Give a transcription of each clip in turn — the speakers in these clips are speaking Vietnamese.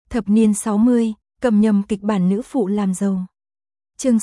Thập niên 60, cầm nhầm kịch bản nữ phụ làm giàu. Chương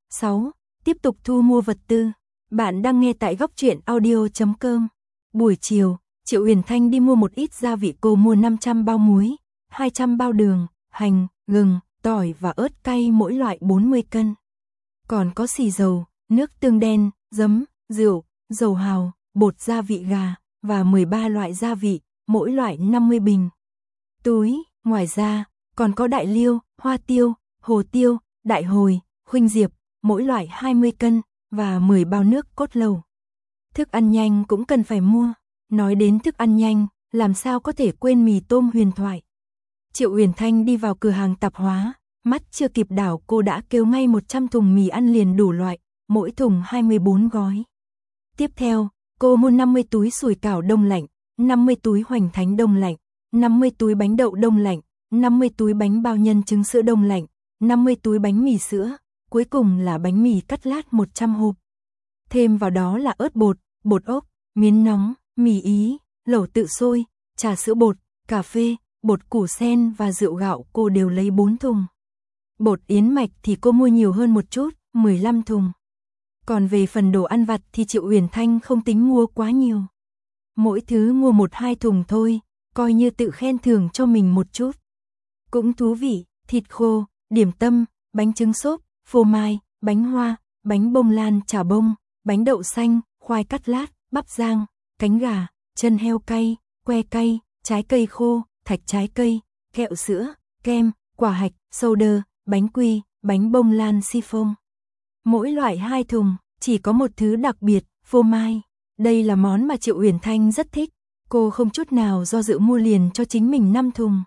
6, tiếp tục thu mua vật tư. Bạn đang nghe tại góc truyện audio.com. Buổi chiều, Triệu Uyển Thanh đi mua một ít gia vị. Cô mua 500 bao muối, 200 bao đường, hành, gừng, tỏi và ớt cay mỗi loại 40 cân. Còn có xì dầu, nước tương đen, giấm, rượu, dầu hào, bột gia vị gà và 13 loại gia vị, mỗi loại 50 bình. Túi, ngoài ra, còn có đại liêu, hoa tiêu, hồ tiêu, đại hồi, khuynh diệp, mỗi loại 20 cân và 10 bao nước cốt lầu. Thức ăn nhanh cũng cần phải mua. Nói đến thức ăn nhanh, làm sao có thể quên mì tôm huyền thoại. Triệu Uyển Thanh đi vào cửa hàng tạp hóa, mắt chưa kịp đảo cô đã kêu ngay 100 thùng mì ăn liền đủ loại, mỗi thùng 24 gói. Tiếp theo, cô mua 50 túi sủi cảo đông lạnh, 50 túi hoành thánh đông lạnh, 50 túi bánh đậu đông lạnh, 50 túi bánh bao nhân trứng sữa đông lạnh, 50 túi bánh mì sữa, cuối cùng là bánh mì cắt lát 100 hộp. Thêm vào đó là ớt bột, bột ốc, miến nóng, mì Ý, lẩu tự sôi, trà sữa bột, cà phê, bột củ sen và rượu gạo cô đều lấy 4 thùng. Bột yến mạch thì cô mua nhiều hơn một chút, 15 thùng. Còn về phần đồ ăn vặt thì Triệu Uyển Thanh không tính mua quá nhiều. Mỗi thứ mua 1-2 thùng thôi, coi như tự khen thưởng cho mình một chút. Cũng thú vị, thịt khô, điểm tâm, bánh trứng xốp, phô mai, bánh hoa, bánh bông lan chả bông, bánh đậu xanh, khoai cắt lát, bắp rang, cánh gà, chân heo cay, que cay, trái cây khô, thạch trái cây, kẹo sữa, kem, quả hạch, soda, bánh quy, bánh bông lan siphon. Mỗi loại 2 thùng, chỉ có một thứ đặc biệt, phô mai. Đây là món mà Triệu Uyển Thanh rất thích, cô không chút nào do dự mua liền cho chính mình 5 thùng.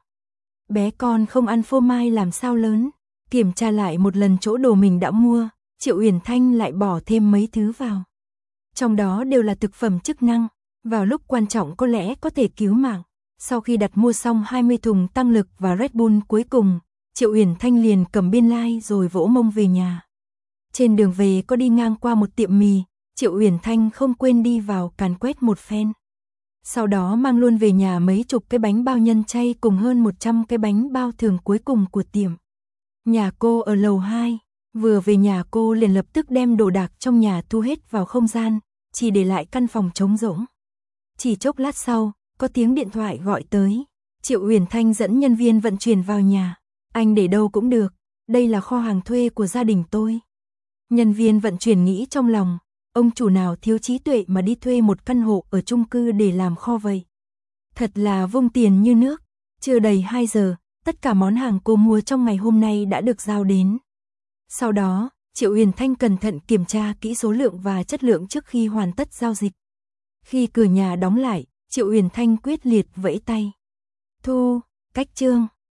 Bé con không ăn phô mai làm sao lớn, kiểm tra lại một lần chỗ đồ mình đã mua, Triệu Uyển Thanh lại bỏ thêm mấy thứ vào. Trong đó đều là thực phẩm chức năng, vào lúc quan trọng có lẽ có thể cứu mạng. Sau khi đặt mua xong 20 thùng tăng lực và Red Bull cuối cùng, Triệu Uyển Thanh liền cầm biên lai rồi vỗ mông về nhà. Trên đường về có đi ngang qua một tiệm mì, Triệu Uyển Thanh không quên đi vào càn quét một phen. Sau đó mang luôn về nhà mấy chục cái bánh bao nhân chay cùng hơn 100 cái bánh bao thường cuối cùng của tiệm. Nhà cô ở lầu 2, vừa về nhà cô liền lập tức đem đồ đạc trong nhà thu hết vào không gian, chỉ để lại căn phòng trống rỗng. Chỉ chốc lát sau, có tiếng điện thoại gọi tới. Triệu Uyển Thanh dẫn nhân viên vận chuyển vào nhà. Anh để đâu cũng được, đây là kho hàng thuê của gia đình tôi. Nhân viên vận chuyển nghĩ trong lòng, ông chủ nào thiếu trí tuệ mà đi thuê một căn hộ ở chung cư để làm kho vậy. Thật là vung tiền như nước. Chưa đầy 2 giờ, tất cả món hàng cô mua trong ngày hôm nay đã được giao đến. Sau đó, Triệu Uyển Thanh cẩn thận kiểm tra kỹ số lượng và chất lượng trước khi hoàn tất giao dịch. Khi cửa nhà đóng lại, Triệu Uyển Thanh quyết liệt vẫy tay. Thu, cách chương.